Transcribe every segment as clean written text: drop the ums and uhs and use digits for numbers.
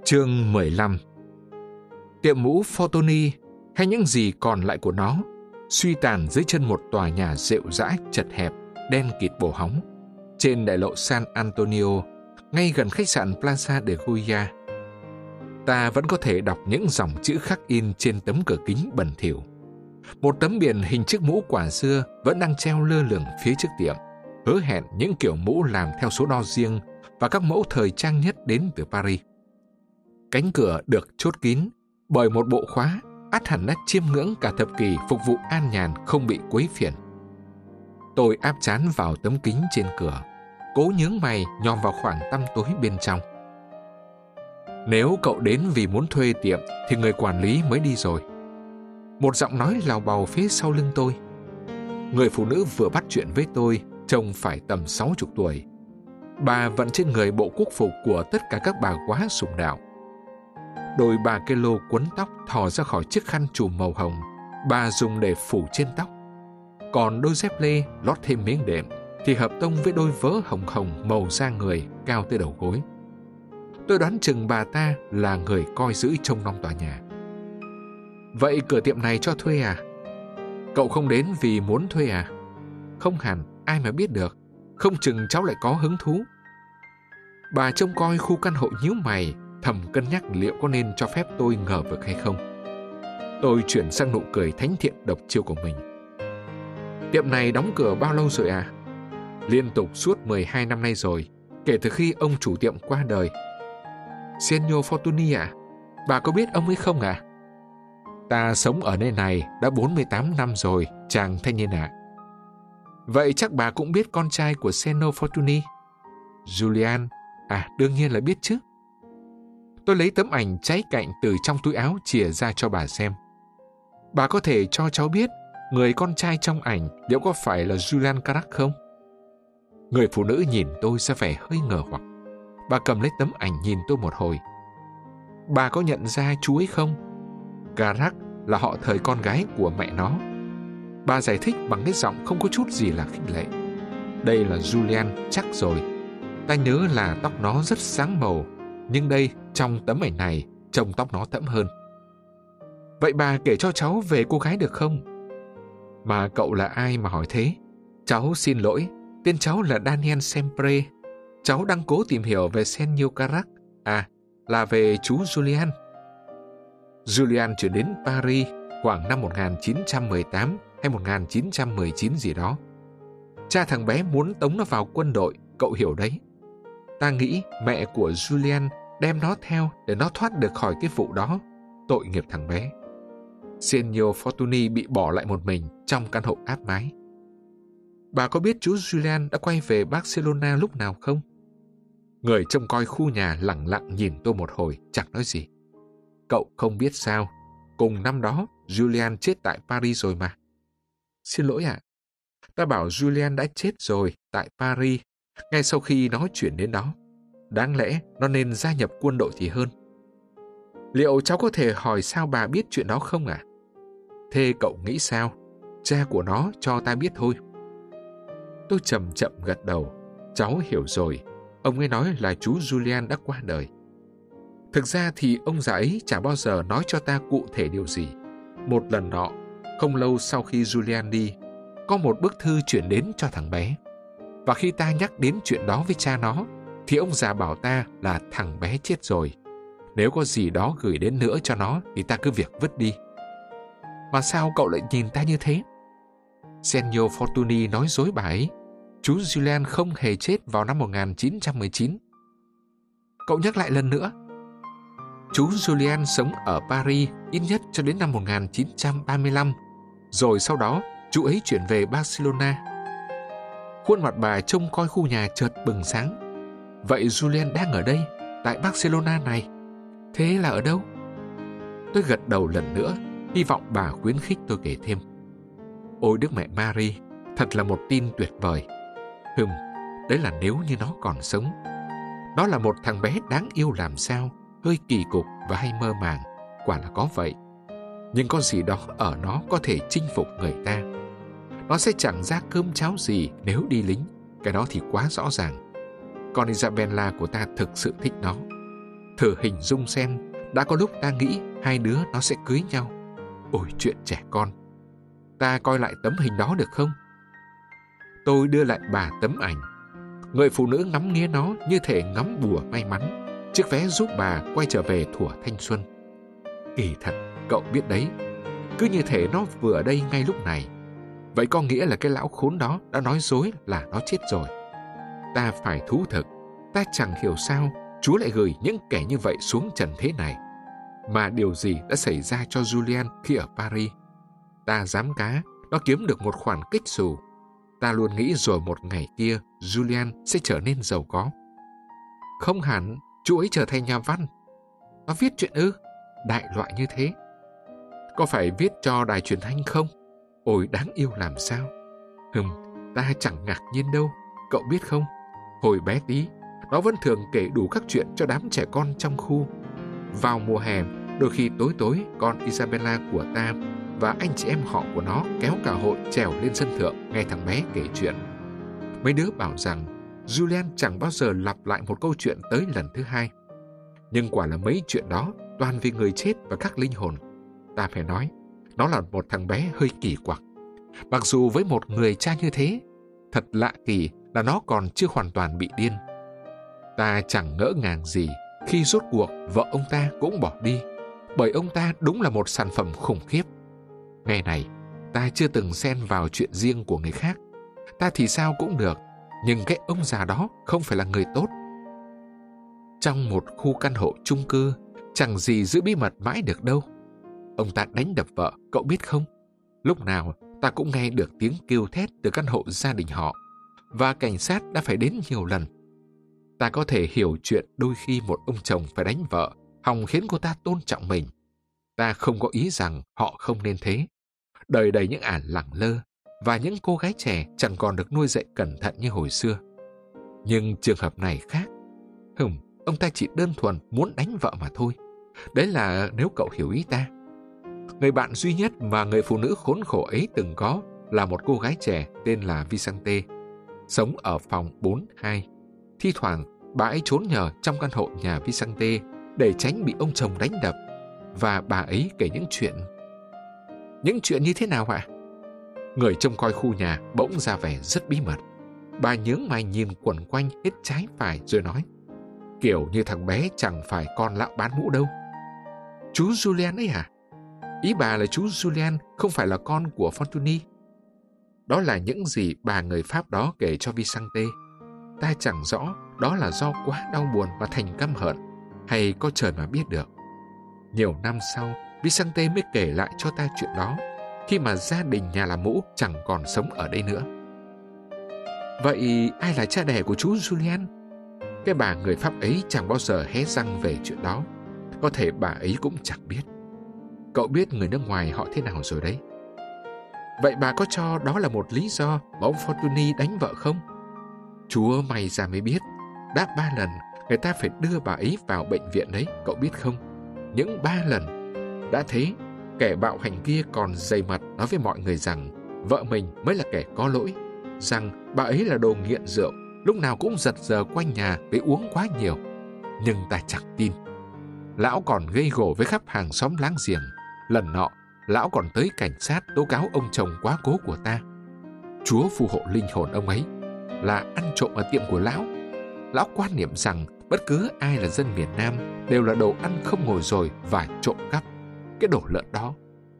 Chương 15. Tiệm mũ Fortuny, hay những gì còn lại của nó, suy tàn dưới chân một tòa nhà rệu rãi chật hẹp, đen kịt bồ hóng, trên đại lộ San Antonio, ngay gần khách sạn Plaza de Goya. Ta vẫn có thể đọc những dòng chữ khắc in trên tấm cửa kính bẩn thỉu. Một tấm biển hình chiếc mũ quả dưa vẫn đang treo lơ lửng phía trước tiệm, hứa hẹn những kiểu mũ làm theo số đo riêng và các mẫu thời trang nhất đến từ Paris. Cánh cửa được chốt kín bởi một bộ khóa ắt hẳn đã chiêm ngưỡng cả thập kỷ phục vụ an nhàn không bị quấy phiền. Tôi áp trán vào tấm kính trên cửa, cố nhướng mày nhòm vào khoảng tăm tối bên trong. Nếu cậu đến vì muốn thuê tiệm thì người quản lý mới đi rồi. Một giọng nói lào bào phía sau lưng tôi. Người phụ nữ vừa bắt chuyện với tôi trông phải tầm 60 tuổi. Bà vận trên người bộ quốc phục của tất cả các bà quá sùng đạo. Đôi bà kê lô quấn tóc thò ra khỏi chiếc khăn trùm màu hồng bà dùng để phủ trên tóc. Còn đôi dép lê lót thêm miếng đệm thì hợp tông với đôi vớ hồng hồng màu da người cao tới đầu gối. Tôi đoán chừng bà ta là người coi giữ trông nom tòa nhà. Vậy cửa tiệm này cho thuê à? Cậu không đến vì muốn thuê à? Không hẳn, ai mà biết được. Không chừng cháu lại có hứng thú. Bà trông coi khu căn hộ nhíu mày, thầm cân nhắc liệu có nên cho phép tôi ngờ vực hay không. Tôi chuyển sang nụ cười thánh thiện độc chiêu của mình. Tiệm này đóng cửa bao lâu rồi à? Liên tục suốt 12 năm nay rồi, kể từ khi ông chủ tiệm qua đời. Signor Fortuny à? Bà có biết ông ấy không à? Ta sống ở nơi này đã 48 năm rồi, chàng thanh niên ạ. Vậy chắc bà cũng biết con trai của Signor Fortuny? Julian? À, đương nhiên là biết chứ. Tôi lấy tấm ảnh cháy cạnh từ trong túi áo chìa ra cho bà xem. Bà có thể cho cháu biết người con trai trong ảnh liệu có phải là Julian Carac không? Người phụ nữ nhìn tôi ra vẻ hơi ngờ hoặc. Bà cầm lấy tấm ảnh nhìn tôi một hồi. Bà có nhận ra chú ấy không? Carac là họ thời con gái của mẹ nó. Bà giải thích bằng cái giọng không có chút gì là khích lệ. Đây là Julian chắc rồi. Ta nhớ là tóc nó rất sáng màu, nhưng đây, trong tấm ảnh này, trông tóc nó thẫm hơn. Vậy bà kể cho cháu về cô gái được không? Mà cậu là ai mà hỏi thế? Cháu xin lỗi, tên cháu là Daniel Sempre. Cháu đang cố tìm hiểu về Signor Carac. À, là về chú Julian. Julian chuyển đến Paris khoảng năm 1918 hay 1919 gì đó. Cha thằng bé muốn tống nó vào quân đội, cậu hiểu đấy. Ta nghĩ mẹ của Julian đem nó theo để nó thoát được khỏi cái vụ đó. Tội nghiệp thằng bé. Signor Fortuny bị bỏ lại một mình trong căn hộ áp mái. Bà có biết chú Julian đã quay về Barcelona lúc nào không? Người trông coi khu nhà lẳng lặng nhìn tôi một hồi, chẳng nói gì. Cậu không biết sao? Cùng năm đó, Julian chết tại Paris rồi mà. Xin lỗi ạ. Ta bảo Julian đã chết rồi tại Paris ngay sau khi nó chuyển đến đó. Đáng lẽ nó nên gia nhập quân đội thì hơn. Liệu cháu có thể hỏi sao bà biết chuyện đó không ạ? Thế cậu nghĩ sao? Cha của nó cho ta biết thôi. Tôi chậm chậm gật đầu. Cháu hiểu rồi. Ông ấy nói là chú Julian đã qua đời. Thực ra thì ông già ấy chả bao giờ nói cho ta cụ thể điều gì. Một lần nọ, không lâu sau khi Julian đi, có một bức thư chuyển đến cho thằng bé. Và khi ta nhắc đến chuyện đó với cha nó, thì ông già bảo ta là thằng bé chết rồi. Nếu có gì đó gửi đến nữa cho nó thì ta cứ việc vứt đi. Mà sao cậu lại nhìn ta như thế? Signor Fortuny nói dối bà ấy. Chú Julian không hề chết vào năm 1919. Cậu nhắc lại lần nữa. Chú Julian sống ở Paris ít nhất cho đến năm 1935. Rồi sau đó, chú ấy chuyển về Barcelona. Khuôn mặt bà trông coi khu nhà chợt bừng sáng. Vậy Julian đang ở đây, tại Barcelona này. Thế là ở đâu? Tôi gật đầu lần nữa, hy vọng bà khuyến khích tôi kể thêm. Ôi Đức Mẹ Mary, thật là một tin tuyệt vời. Đấy là nếu như nó còn sống. Nó là một thằng bé đáng yêu làm sao, hơi kỳ cục và hay mơ màng, quả là có vậy. Nhưng có gì đó ở nó có thể chinh phục người ta. Nó sẽ chẳng ra cơm cháo gì nếu đi lính, cái đó thì quá rõ ràng. Còn Isabella của ta thực sự thích nó. Thử hình dung xem, đã có lúc ta nghĩ hai đứa nó sẽ cưới nhau. Ôi chuyện trẻ con. Ta coi lại tấm hình đó được không? Tôi đưa lại bà tấm ảnh. Người phụ nữ ngắm nghía nó như thể ngắm bùa may mắn. Chiếc vé giúp bà quay trở về thuở thanh xuân. Kỳ thật, cậu biết đấy. Cứ như thể nó vừa ở đây ngay lúc này. Vậy có nghĩa là cái lão khốn đó đã nói dối là nó chết rồi. Ta phải thú thực. Ta chẳng hiểu sao Chúa lại gửi những kẻ như vậy xuống trần thế này. Mà điều gì đã xảy ra cho Julian khi ở Paris? Ta dám cá, nó kiếm được một khoản kích xù. Ta luôn nghĩ rồi một ngày kia Julian sẽ trở nên giàu có. Không hẳn, chú ấy trở thành nhà văn. Nó viết chuyện ư? Đại loại như thế. Có phải viết cho đài truyền thanh không? Ôi đáng yêu làm sao. Ta chẳng ngạc nhiên đâu. Cậu biết không, hồi bé tí, nó vẫn thường kể đủ các chuyện cho đám trẻ con trong khu. Vào mùa hè, đôi khi tối tối con Isabella của ta và anh chị em họ của nó kéo cả hội trèo lên sân thượng nghe thằng bé kể chuyện. Mấy đứa bảo rằng Julian chẳng bao giờ lặp lại một câu chuyện tới lần thứ hai. Nhưng quả là mấy chuyện đó toàn vì người chết và các linh hồn. Ta phải nói, nó là một thằng bé hơi kỳ quặc. Mặc dù với một người cha như thế, thật lạ kỳ là nó còn chưa hoàn toàn bị điên. Ta chẳng ngỡ ngàng gì khi rốt cuộc vợ ông ta cũng bỏ đi, bởi ông ta đúng là một sản phẩm khủng khiếp. Ngày này, ta chưa từng xen vào chuyện riêng của người khác. Ta thì sao cũng được, nhưng cái ông già đó không phải là người tốt. Trong một khu căn hộ chung cư, chẳng gì giữ bí mật mãi được đâu. Ông ta đánh đập vợ, cậu biết không? Lúc nào ta cũng nghe được tiếng kêu thét từ căn hộ gia đình họ, và cảnh sát đã phải đến nhiều lần. Ta có thể hiểu chuyện đôi khi một ông chồng phải đánh vợ, hòng khiến cô ta tôn trọng mình. Ta không có ý rằng họ không nên thế. Đời đầy những ả lẳng lơ, và những cô gái trẻ chẳng còn được nuôi dạy cẩn thận như hồi xưa. Nhưng trường hợp này khác. Ông ta chỉ đơn thuần muốn đánh vợ mà thôi. Đấy là nếu cậu hiểu ý ta. Người bạn duy nhất mà người phụ nữ khốn khổ ấy từng có là một cô gái trẻ tên là Vicente, sống ở phòng 42. Thi thoảng, bà ấy trốn nhờ trong căn hộ nhà Vicente để tránh bị ông chồng đánh đập. Và bà ấy kể những chuyện. Những chuyện như thế nào ạ? Người trông coi khu nhà bỗng ra vẻ rất bí mật. Bà nhướng mày nhìn quẩn quanh hết trái phải rồi nói, kiểu như thằng bé chẳng phải con lão bán mũ đâu. Chú Julian ấy à? Ý bà là chú Julian không phải là con của Fortuny. Đó là những gì bà người Pháp đó kể cho Vicente. Ta chẳng rõ đó là do quá đau buồn mà thành căm hận, hay có trời mà biết được. Nhiều năm sau, Vicente mới kể lại cho ta chuyện đó, khi mà gia đình nhà làm mũ chẳng còn sống ở đây nữa. Vậy ai là cha đẻ của chú Julian? Cái bà người Pháp ấy chẳng bao giờ hé răng về chuyện đó. Có thể bà ấy cũng chẳng biết. Cậu biết người nước ngoài họ thế nào rồi đấy. Vậy bà có cho đó là một lý do mà ông Fortuny đánh vợ không? Chúa may ra mới biết. Đã 3 lần người ta phải đưa bà ấy vào bệnh viện đấy, cậu biết không? Những 3 lần. Đã thế, kẻ bạo hành kia còn dày mặt nói với mọi người rằng vợ mình mới là kẻ có lỗi, rằng bà ấy là đồ nghiện rượu, lúc nào cũng giật giờ quanh nhà vì uống quá nhiều. Nhưng ta chẳng tin. Lão còn gây gổ với khắp hàng xóm láng giềng. Lần nọ, lão còn tới cảnh sát tố cáo ông chồng quá cố của ta. Chúa phù hộ linh hồn ông ấy là ăn trộm ở tiệm của lão. Lão quan niệm rằng bất cứ ai là dân miền Nam đều là đồ ăn không ngồi rồi và trộm cắp. Cái đồ lợn đó.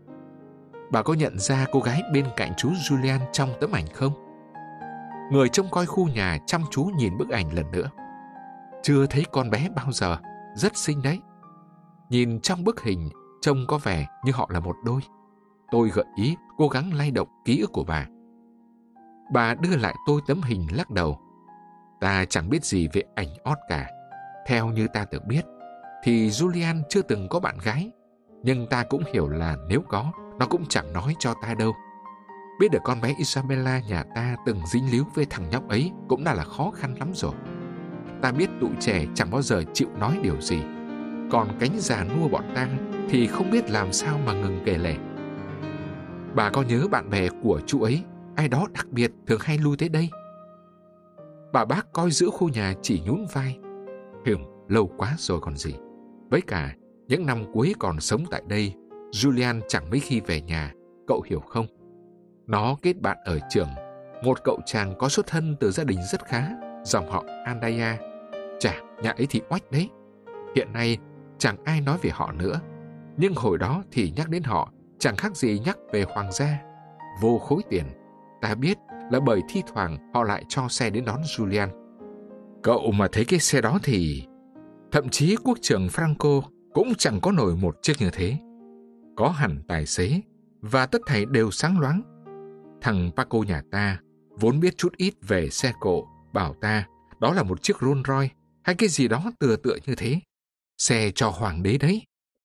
Bà có nhận ra cô gái bên cạnh chú Julian trong tấm ảnh không? Người trông coi khu nhà chăm chú nhìn bức ảnh lần nữa. Chưa thấy con bé bao giờ, rất xinh đấy. Nhìn trong bức hình, trông có vẻ như họ là một đôi. Tôi gợi ý cố gắng lay động ký ức của bà. Bà đưa lại tôi tấm hình lắc đầu. Ta chẳng biết gì về ảnh ót cả. Theo như ta được biết, thì Julian chưa từng có bạn gái. Nhưng ta cũng hiểu là nếu có, nó cũng chẳng nói cho ta đâu. Biết được con bé Isabella nhà ta từng dính líu với thằng nhóc ấy cũng đã là khó khăn lắm rồi. Ta biết tụi trẻ chẳng bao giờ chịu nói điều gì. Còn cánh già nua bọn ta thì không biết làm sao mà ngừng kể lể. Bà có nhớ bạn bè của chú ấy, ai đó đặc biệt thường hay lui tới đây? Bà bác coi giữ khu nhà chỉ nhún vai. Lâu quá rồi còn gì. Với cả, những năm cuối còn sống tại đây, Julian chẳng mấy khi về nhà, cậu hiểu không? Nó kết bạn ở trường, một cậu chàng có xuất thân từ gia đình rất khá, dòng họ Andaya. Chà, nhà ấy thì oách đấy. Hiện nay, chẳng ai nói về họ nữa. Nhưng hồi đó thì nhắc đến họ, chẳng khác gì nhắc về hoàng gia. Vô khối tiền. Ta biết là bởi thi thoảng họ lại cho xe đến đón Julian. Cậu mà thấy cái xe đó thì... Thậm chí quốc trưởng Franco cũng chẳng có nổi một chiếc như thế. Có hẳn tài xế, và tất thảy đều sáng loáng. Thằng Paco nhà ta vốn biết chút ít về xe cộ, bảo ta đó là một chiếc Rolls Royce hay cái gì đó tựa như thế. Xe cho hoàng đế đấy.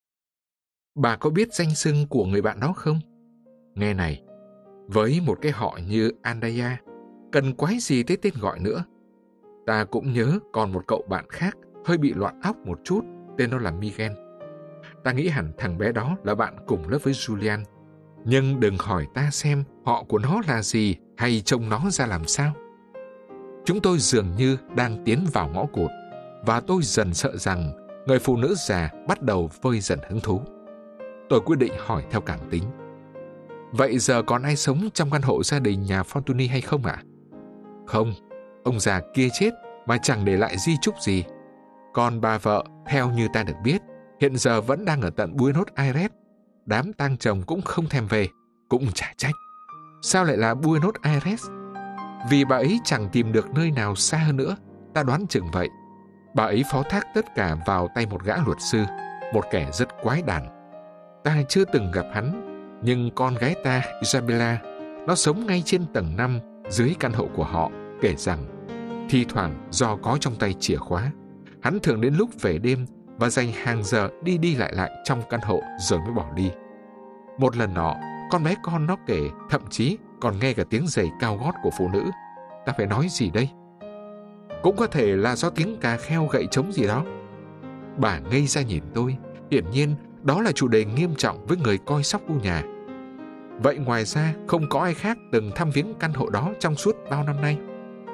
Bà có biết danh xưng của người bạn đó không? Nghe này, với một cái họ như Andaya, cần quái gì tới tên gọi nữa. Ta cũng nhớ còn một cậu bạn khác hơi bị loạn óc một chút, tên nó là Miguel. Ta nghĩ hẳn thằng bé đó là bạn cùng lớp với Julian. Nhưng đừng hỏi ta xem họ của nó là gì hay trông nó ra làm sao. Chúng tôi dường như đang tiến vào ngõ cụt, và tôi dần sợ rằng người phụ nữ già bắt đầu vơi dần hứng thú. Tôi quyết định hỏi theo cảm tính. Vậy giờ còn ai sống trong căn hộ gia đình nhà Fortuny hay không ạ? Không, ông già kia chết mà chẳng để lại di chúc gì. Còn bà vợ, theo như ta được biết, hiện giờ vẫn đang ở tận Buenos Aires. Đám tang chồng cũng không thèm về, cũng chả trách. Sao lại là Buenos Aires? Vì bà ấy chẳng tìm được nơi nào xa hơn nữa, ta đoán chừng vậy. Bà ấy phó thác tất cả vào tay một gã luật sư, một kẻ rất quái đản. Ta chưa từng gặp hắn, nhưng con gái ta, Isabella, nó sống ngay trên tầng 5 dưới căn hộ của họ, kể rằng thi thoảng do có trong tay chìa khóa, hắn thường đến lúc về đêm và dành hàng giờ đi lại trong căn hộ rồi mới bỏ đi. Một lần nọ, con bé con nó kể thậm chí còn nghe cả tiếng giày cao gót của phụ nữ. Ta phải nói gì đây? Cũng có thể là do tiếng cà kheo gậy trống gì đó. Bà ngây ra nhìn tôi, hiển nhiên đó là chủ đề nghiêm trọng với người coi sóc khu nhà. Vậy ngoài ra không có ai khác từng thăm viếng căn hộ đó trong suốt bao năm nay?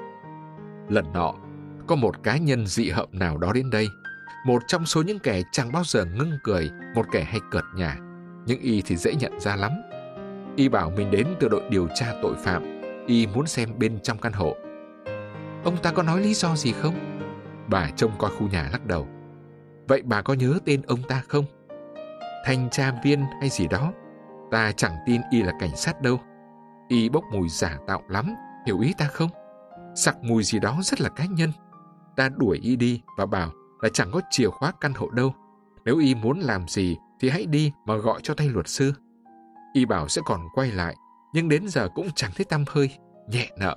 Lần nọ, có một cá nhân dị hợm nào đó đến đây, một trong số những kẻ chẳng bao giờ ngưng cười, một kẻ hay cợt nhả, nhưng y thì dễ nhận ra lắm. Y bảo mình đến từ đội điều tra tội phạm, y muốn xem bên trong căn hộ. Ông ta có nói lý do gì không? Bà trông coi khu nhà lắc đầu. Vậy bà có nhớ tên ông ta không? Thanh tra viên hay gì đó. Ta chẳng tin y là cảnh sát đâu. Y bốc mùi giả tạo lắm, hiểu ý ta không? Sặc mùi gì đó rất là cá nhân. Ta đuổi y đi và bảo là chẳng có chìa khóa căn hộ đâu. Nếu y muốn làm gì thì hãy đi mà gọi cho tay luật sư. Y bảo sẽ còn quay lại, nhưng đến giờ cũng chẳng thấy tăm hơi, nhẹ nợ.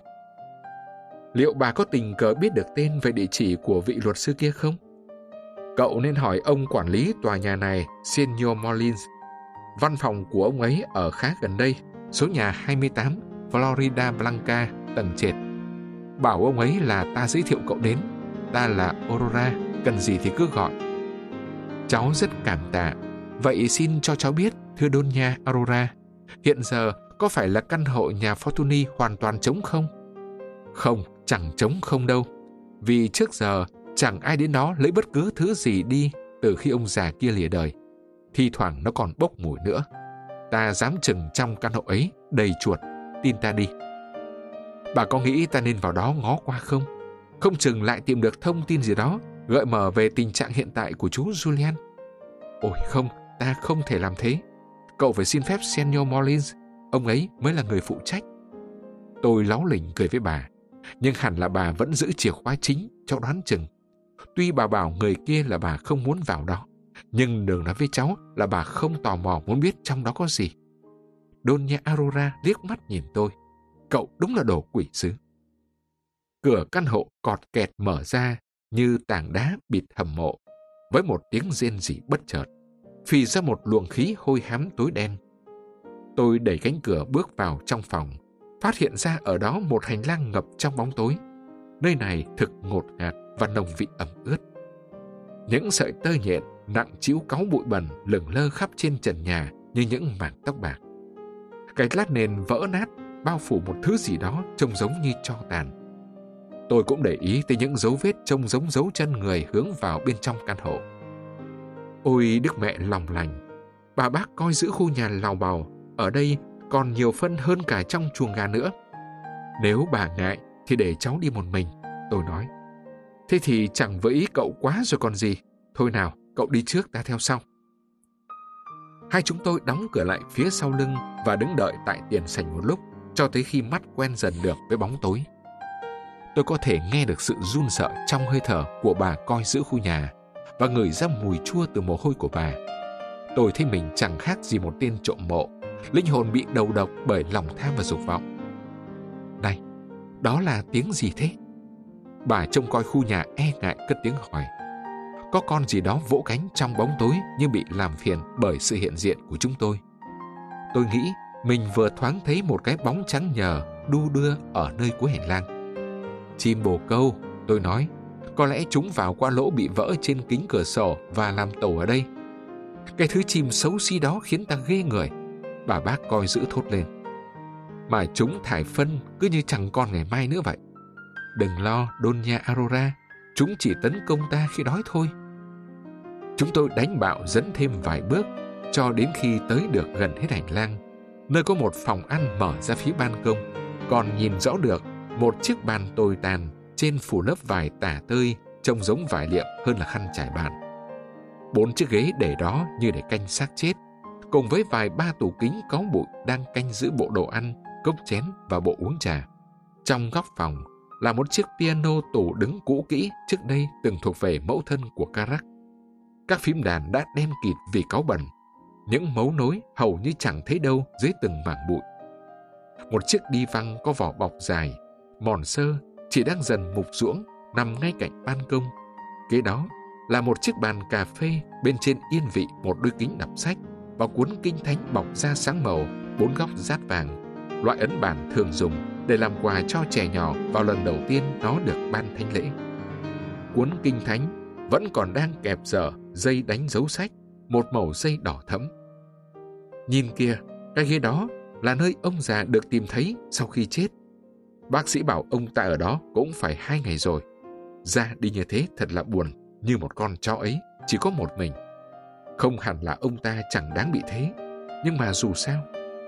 Liệu bà có tình cờ biết được tên về địa chỉ của vị luật sư kia không? Cậu nên hỏi ông quản lý tòa nhà này, Senor Molins. Văn phòng của ông ấy ở khá gần đây, số nhà 28, Florida Blanca, tầng trệt. Bảo ông ấy là ta giới thiệu cậu đến. Ta là Aurora, cần gì thì cứ gọi. Cháu rất cảm tạ. Vậy xin cho cháu biết, thưa Doña Aurora, hiện giờ có phải là căn hộ nhà Fortuny hoàn toàn trống không? Không, chẳng trống không đâu. Vì trước giờ chẳng ai đến đó lấy bất cứ thứ gì đi từ khi ông già kia lìa đời. Thi thoảng nó còn bốc mùi nữa. Ta dám chừng trong căn hộ ấy đầy chuột, tin ta đi. Bà có nghĩ ta nên vào đó ngó qua không? Không chừng lại tìm được thông tin gì đó gợi mở về tình trạng hiện tại của chú Julian. Ôi không, ta không thể làm thế. Cậu phải xin phép Senor Molins, ông ấy mới là người phụ trách. Tôi láu lỉnh cười với bà, nhưng hẳn là bà vẫn giữ chìa khóa chính, cháu đoán chừng. Tuy bà bảo người kia là bà không muốn vào đó, nhưng đừng nói với cháu là bà không tò mò muốn biết trong đó có gì. Doña Aurora liếc mắt nhìn tôi. Cậu đúng là đồ quỷ sứ. Cửa căn hộ cọt kẹt mở ra như tảng đá bịt hầm mộ, với một tiếng rên rỉ bất chợt, phì ra một luồng khí hôi hám tối đen. Tôi đẩy cánh cửa bước vào trong phòng, phát hiện ra ở đó một hành lang ngập trong bóng tối. Nơi này thực ngột ngạt và nồng vị ẩm ướt. Những sợi tơ nhện nặng trĩu cáu bụi bẩn lửng lơ khắp trên trần nhà như những mảng tóc bạc. Cái lát nền vỡ nát bao phủ một thứ gì đó trông giống như tro tàn. Tôi cũng để ý tới những dấu vết trông giống dấu chân người hướng vào bên trong căn hộ. Ôi Đức Mẹ lòng lành, bà bác coi giữ khu nhà lào bào ở đây còn nhiều phân hơn cả trong chuồng gà nữa. Nếu bà ngại thì để cháu đi một mình, tôi nói. Thế thì chẳng với ý cậu quá rồi còn gì. Thôi nào, cậu đi trước, ta theo sau. Hai chúng tôi đóng cửa lại phía sau lưng và đứng đợi tại tiền sảnh một lúc, cho tới khi mắt quen dần được với bóng tối. Tôi có thể nghe được sự run sợ trong hơi thở của bà coi giữ khu nhà và ngửi ra mùi chua từ mồ hôi của bà. Tôi thấy mình chẳng khác gì một tên trộm mộ, linh hồn bị đầu độc bởi lòng tham và dục vọng. Này, đó là tiếng gì thế? Bà trông coi khu nhà e ngại cất tiếng hỏi. Có con gì đó vỗ cánh trong bóng tối như bị làm phiền bởi sự hiện diện của chúng tôi. Tôi nghĩ mình vừa thoáng thấy một cái bóng trắng nhờ đu đưa ở nơi cuối hành lang. Chim bồ câu, tôi nói, có lẽ chúng vào qua lỗ bị vỡ trên kính cửa sổ và làm tổ ở đây. Cái thứ chim xấu xí đó khiến ta ghê người, bà bác coi giữ thốt lên. Mà chúng thải phân cứ như chẳng còn ngày mai nữa vậy. Đừng lo, Doña Aurora, chúng chỉ tấn công ta khi đói thôi. Chúng tôi đánh bạo dẫn thêm vài bước cho đến khi tới được gần hết hành lang, nơi có một phòng ăn mở ra phía ban công, còn nhìn rõ được một chiếc bàn tồi tàn trên phủ lớp vải tả tơi trông giống vải liệm hơn là khăn trải bàn. 4 chiếc ghế để đó như để canh xác chết, cùng với vài ba tủ kính có bụi đang canh giữ bộ đồ ăn, cốc chén và bộ uống trà. Trong góc phòng là một chiếc piano tủ đứng cũ kỹ trước đây từng thuộc về mẫu thân của Carac. Các phím đàn đã đen kịt vì cáu bẩn, những mấu nối hầu như chẳng thấy đâu dưới từng mảng bụi. Một chiếc đi văng có vỏ bọc dài, mòn xơ, chỉ đang dần mục ruỗng nằm ngay cạnh ban công. Kế đó là một chiếc bàn cà phê, bên trên yên vị một đôi kính đọc sách và cuốn kinh thánh bọc da sáng màu, 4 góc dát vàng, loại ấn bản thường dùng để làm quà cho trẻ nhỏ vào lần đầu tiên nó được ban thánh lễ. Cuốn kinh thánh vẫn còn đang kẹp dở dây đánh dấu sách, một màu dây đỏ thẫm. Nhìn kìa, cái ghế đó là nơi ông già được tìm thấy sau khi chết. Bác sĩ bảo ông ta ở đó cũng phải 2 ngày rồi. Ra đi như thế thật là buồn, như một con chó ấy, chỉ có một mình. Không hẳn là ông ta chẳng đáng bị thế, nhưng mà dù sao.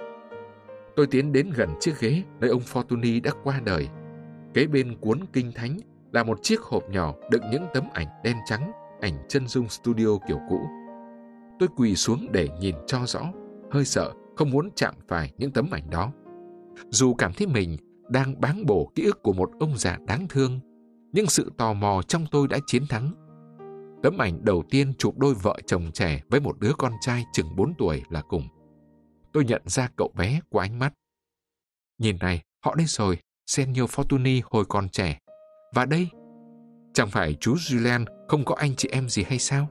Tôi tiến đến gần chiếc ghế nơi ông Fortuny đã qua đời. Kế bên cuốn kinh thánh là một chiếc hộp nhỏ đựng những tấm ảnh đen trắng, ảnh chân dung studio kiểu cũ. Tôi quỳ xuống để nhìn cho rõ, hơi sợ, không muốn chạm phải những tấm ảnh đó. Dù cảm thấy mình đang báng bổ ký ức của một ông già đáng thương, nhưng sự tò mò trong tôi đã chiến thắng. Tấm ảnh đầu tiên chụp đôi vợ chồng trẻ với một đứa con trai chừng 4 tuổi là cùng. Tôi nhận ra cậu bé qua ánh mắt. Nhìn này, họ đây rồi, Senor Fortuny hồi còn trẻ. Và đây, chẳng phải chú Julian không có anh chị em gì hay sao?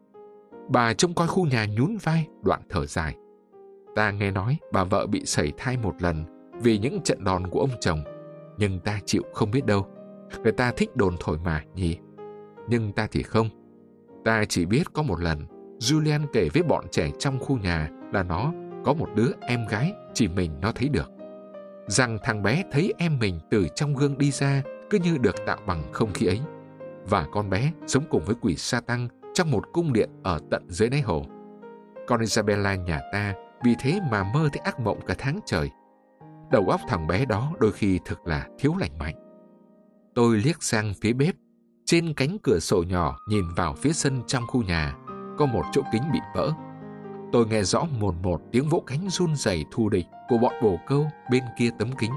Bà trông coi khu nhà nhún vai, đoạn thở dài. Ta nghe nói bà vợ bị sẩy thai một lần vì những trận đòn của ông chồng, nhưng ta chịu không biết đâu. Người ta thích đồn thổi mà nhỉ? Nhưng ta thì không. Ta chỉ biết có một lần, Julian kể với bọn trẻ trong khu nhà là nó có một đứa em gái chỉ mình nó thấy được. Rằng thằng bé thấy em mình từ trong gương đi ra cứ như được tạo bằng không khí ấy. Và con bé sống cùng với quỷ Satan trong một cung điện ở tận dưới đáy hồ. Con Isabella nhà ta vì thế mà mơ thấy ác mộng cả tháng trời. Đầu óc thằng bé đó đôi khi thực là thiếu lành mạnh. Tôi liếc sang phía bếp. Trên cánh cửa sổ nhỏ nhìn vào phía sân trong khu nhà có một chỗ kính bị vỡ. Tôi nghe rõ mồn một tiếng vỗ cánh run rẩy thù địch của bọn bồ câu bên kia tấm kính.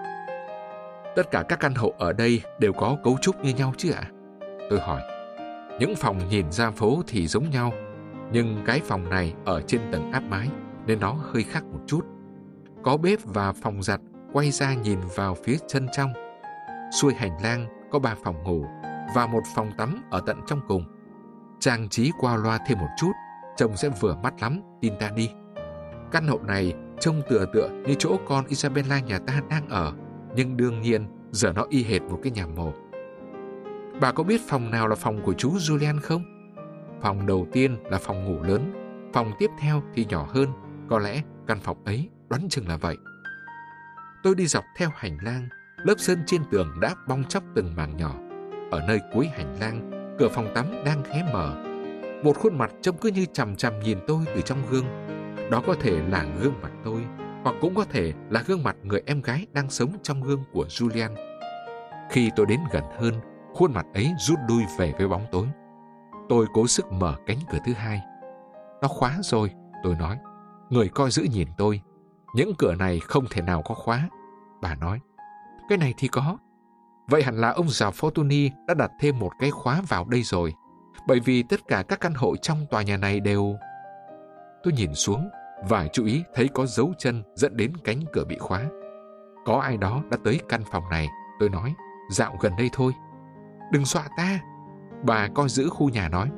Tất cả các căn hộ ở đây đều có cấu trúc như nhau chứ ạ? Tôi hỏi. Những phòng nhìn ra phố thì giống nhau, nhưng cái phòng này ở trên tầng áp mái nên nó hơi khác một chút. Có bếp và phòng giặt quay ra nhìn vào phía chân trong. Xuôi hành lang có 3 phòng ngủ và một phòng tắm ở tận trong cùng. Trang trí qua loa thêm một chút, trông sẽ vừa mắt lắm, tin ta đi. Căn hộ này trông tựa như chỗ con Isabella nhà ta đang ở, nhưng đương nhiên giờ nó y hệt một cái nhà mồ. Bà có biết phòng nào là phòng của chú Julian không? Phòng đầu tiên là phòng ngủ lớn, phòng tiếp theo thì nhỏ hơn, có lẽ căn phòng ấy đoán chừng là vậy. Tôi đi dọc theo hành lang, lớp sơn trên tường đã bong tróc từng mảng nhỏ. Ở nơi cuối hành lang, cửa phòng tắm đang hé mở. Một khuôn mặt trông cứ như chằm chằm nhìn tôi từ trong gương. Đó có thể là gương mặt tôi, hoặc cũng có thể là gương mặt người em gái đang sống trong gương của Julian. Khi tôi đến gần hơn, khuôn mặt ấy rút lui về với bóng tối. Tôi cố sức mở cánh cửa thứ hai. Nó khóa rồi, tôi nói. Người coi giữ nhìn tôi. Những cửa này không thể nào có khóa. Bà nói. Cái này thì có. Vậy hẳn là ông già Fortuny đã đặt thêm một cái khóa vào đây rồi. Bởi vì tất cả các căn hộ trong tòa nhà này đều... Tôi nhìn xuống và chú ý thấy có dấu chân dẫn đến cánh cửa bị khóa. Có ai đó đã tới căn phòng này, tôi nói. Dạo gần đây thôi. Đừng dọa ta, bà coi giữ khu nhà nói.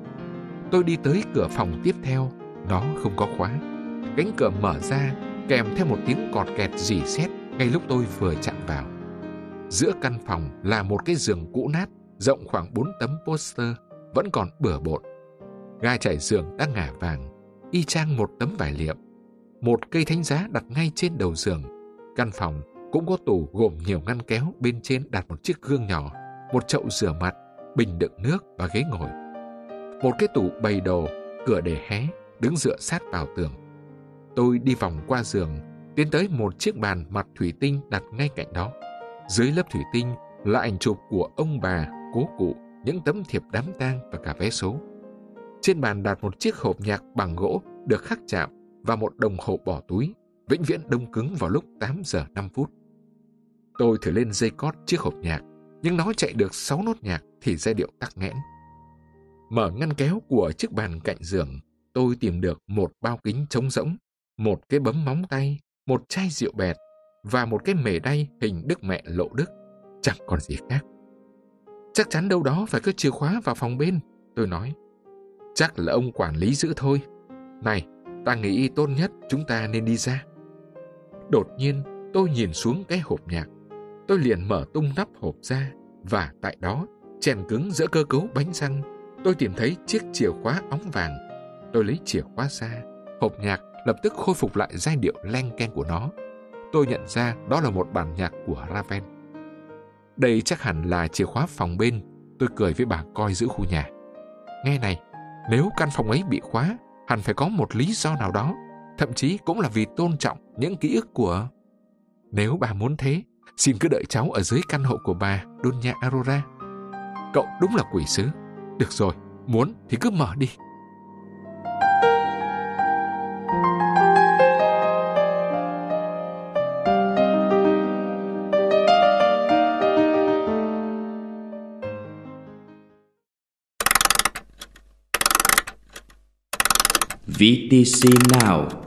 Tôi đi tới cửa phòng tiếp theo, nó không có khóa. Cánh cửa mở ra kèm theo một tiếng cọt kẹt rỉ sét ngay lúc tôi vừa chạm vào. Giữa căn phòng là một cái giường cũ nát, rộng khoảng 4 tấm poster, vẫn còn bừa bộn. Ga trải giường đã ngả vàng, y chang một tấm vải liệm. Một cây thánh giá đặt ngay trên đầu giường. Căn phòng cũng có tủ gồm nhiều ngăn kéo, bên trên đặt một chiếc gương nhỏ, một chậu rửa mặt, bình đựng nước và ghế ngồi. Một cái tủ bày đồ, cửa để hé, đứng dựa sát vào tường. Tôi đi vòng qua giường, tiến tới một chiếc bàn mặt thủy tinh đặt ngay cạnh đó. Dưới lớp thủy tinh là ảnh chụp của ông bà, cố cụ, những tấm thiệp đám tang và cả vé số. Trên bàn đặt một chiếc hộp nhạc bằng gỗ được khắc chạm và một đồng hồ bỏ túi, vĩnh viễn đông cứng vào lúc 8 giờ 5 phút. Tôi thử lên dây cót chiếc hộp nhạc, nhưng nó chạy được 6 nốt nhạc thì giai điệu tắc nghẽn. Mở ngăn kéo của chiếc bàn cạnh giường, tôi tìm được một bao kính trống rỗng, một cái bấm móng tay, một chai rượu bẹt và một cái mề đay hình Đức Mẹ Lộ Đức. Chẳng còn gì khác. Chắc chắn đâu đó phải có chìa khóa vào phòng bên, tôi nói. Chắc là ông quản lý giữ thôi. Này, ta nghĩ tốt nhất chúng ta nên đi ra. Đột nhiên, tôi nhìn xuống cái hộp nhạc. Tôi liền mở tung nắp hộp ra, và tại đó, chèn cứng giữa cơ cấu bánh răng, tôi tìm thấy chiếc chìa khóa óng vàng. Tôi lấy chìa khóa ra, hộp nhạc lập tức khôi phục lại giai điệu leng keng của nó. Tôi nhận ra đó là một bản nhạc của Ravel. Đây chắc hẳn là chìa khóa phòng bên, tôi cười với bà coi giữ khu nhà. Nghe này, nếu căn phòng ấy bị khóa, hẳn phải có một lý do nào đó, thậm chí cũng là vì tôn trọng những ký ức của... Nếu bà muốn thế, xin cứ đợi cháu ở dưới căn hộ của bà, Doña Aurora. Cậu đúng là quỷ sứ. Được rồi, muốn thì cứ mở đi. VTC Now.